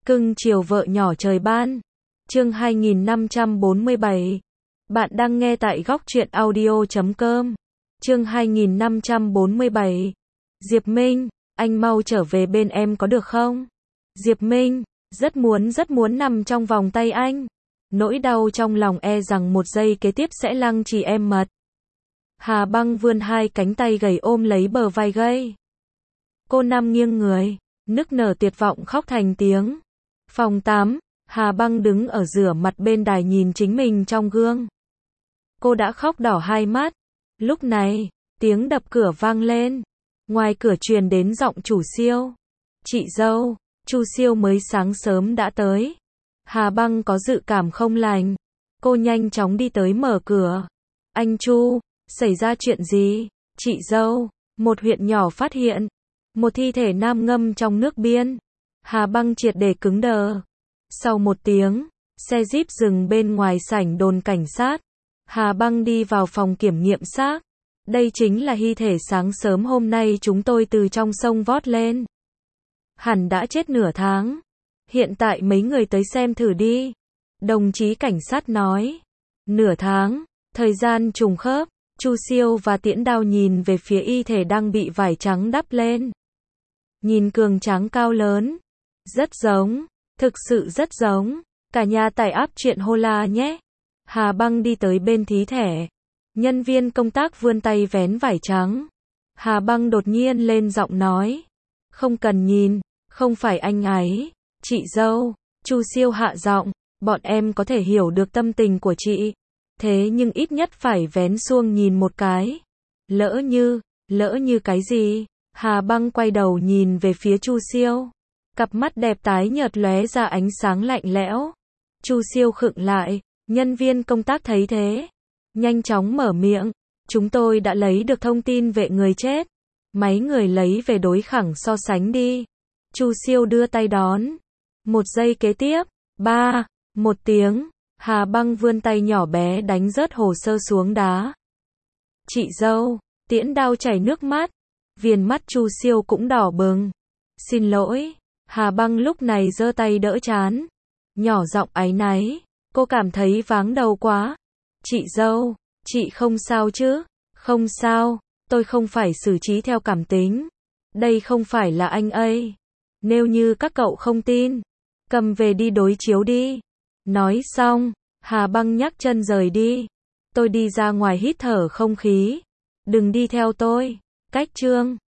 Cưng chiều vợ nhỏ trời ban. Chương 2547. Bạn đang nghe tại góc truyện audio.com. Chương 2547. Diệp Minh, anh mau trở về bên em có được không? Diệp Minh, rất muốn nằm trong vòng tay anh. Nỗi đau trong lòng e rằng một giây kế tiếp sẽ lăng trì em mật. Hà Băng vươn hai cánh tay gầy ôm lấy bờ vai gầy. Cô nằm nghiêng người, nức nở tuyệt vọng khóc thành tiếng. Phòng 8, Hà Băng đứng ở rửa mặt bên đài nhìn chính mình trong gương. Cô đã khóc đỏ hai mắt. Lúc này, tiếng đập cửa vang lên. Ngoài cửa truyền đến giọng chủ Siêu. Chị dâu, Chu Siêu mới sáng sớm đã tới. Hà Băng có dự cảm không lành. Cô nhanh chóng đi tới mở cửa. Anh Chu, xảy ra chuyện gì? Chị dâu, một huyện nhỏ phát hiện một thi thể nam ngâm trong nước biên. Hà Băng triệt để cứng đờ. Sau một tiếng, xe Jeep dừng bên ngoài sảnh đồn cảnh sát. Hà Băng đi vào phòng kiểm nghiệm xác. Đây chính là thi thể sáng sớm hôm nay chúng tôi từ trong sông vót lên. Hẳn đã chết nửa tháng. Hiện tại mấy người tới xem thử đi. Đồng chí cảnh sát nói. Nửa tháng, thời gian trùng khớp. Chu Siêu và Tiễn Đao nhìn về phía y thể đang bị vải trắng đắp lên. Nhìn cường tráng cao lớn. Rất giống, thực sự rất giống. Cả nhà tải app chuyện Hola nhé. Hà Băng đi tới bên thí thể. Nhân viên công tác vươn tay vén vải trắng. Hà Băng đột nhiên lên giọng nói. Không cần nhìn, không phải anh ấy. Chị dâu, Chu Siêu hạ giọng. Bọn em có thể hiểu được tâm tình của chị. Thế nhưng ít nhất phải vén xuông nhìn một cái. Lỡ như cái gì? Hà Băng quay đầu nhìn về phía Chu Siêu. Cặp mắt đẹp tái nhợt lóe ra ánh sáng lạnh lẽo. Chu Siêu khựng lại, nhân viên công tác thấy thế. Nhanh chóng mở miệng. Chúng tôi đã lấy được thông tin về người chết. Mấy người lấy về đối khẳng so sánh đi. Chu Siêu đưa tay đón. Một giây kế tiếp, một tiếng. Hà Băng vươn tay nhỏ bé đánh rớt hồ sơ xuống đá. Chị dâu, Tiễn Đao chảy nước mắt. Viền mắt Chu Siêu cũng đỏ bừng. Xin lỗi. Hà Băng lúc này giơ tay đỡ trán. Nhỏ giọng áy náy. Cô cảm thấy váng đầu quá. Chị dâu, chị không sao chứ? Không sao, tôi không phải xử trí theo cảm tính. Đây không phải là anh ấy. Nếu như các cậu không tin, cầm về đi đối chiếu đi. Nói xong, Hà Băng nhấc chân rời đi. Tôi đi ra ngoài hít thở không khí. Đừng đi theo tôi. Cách chương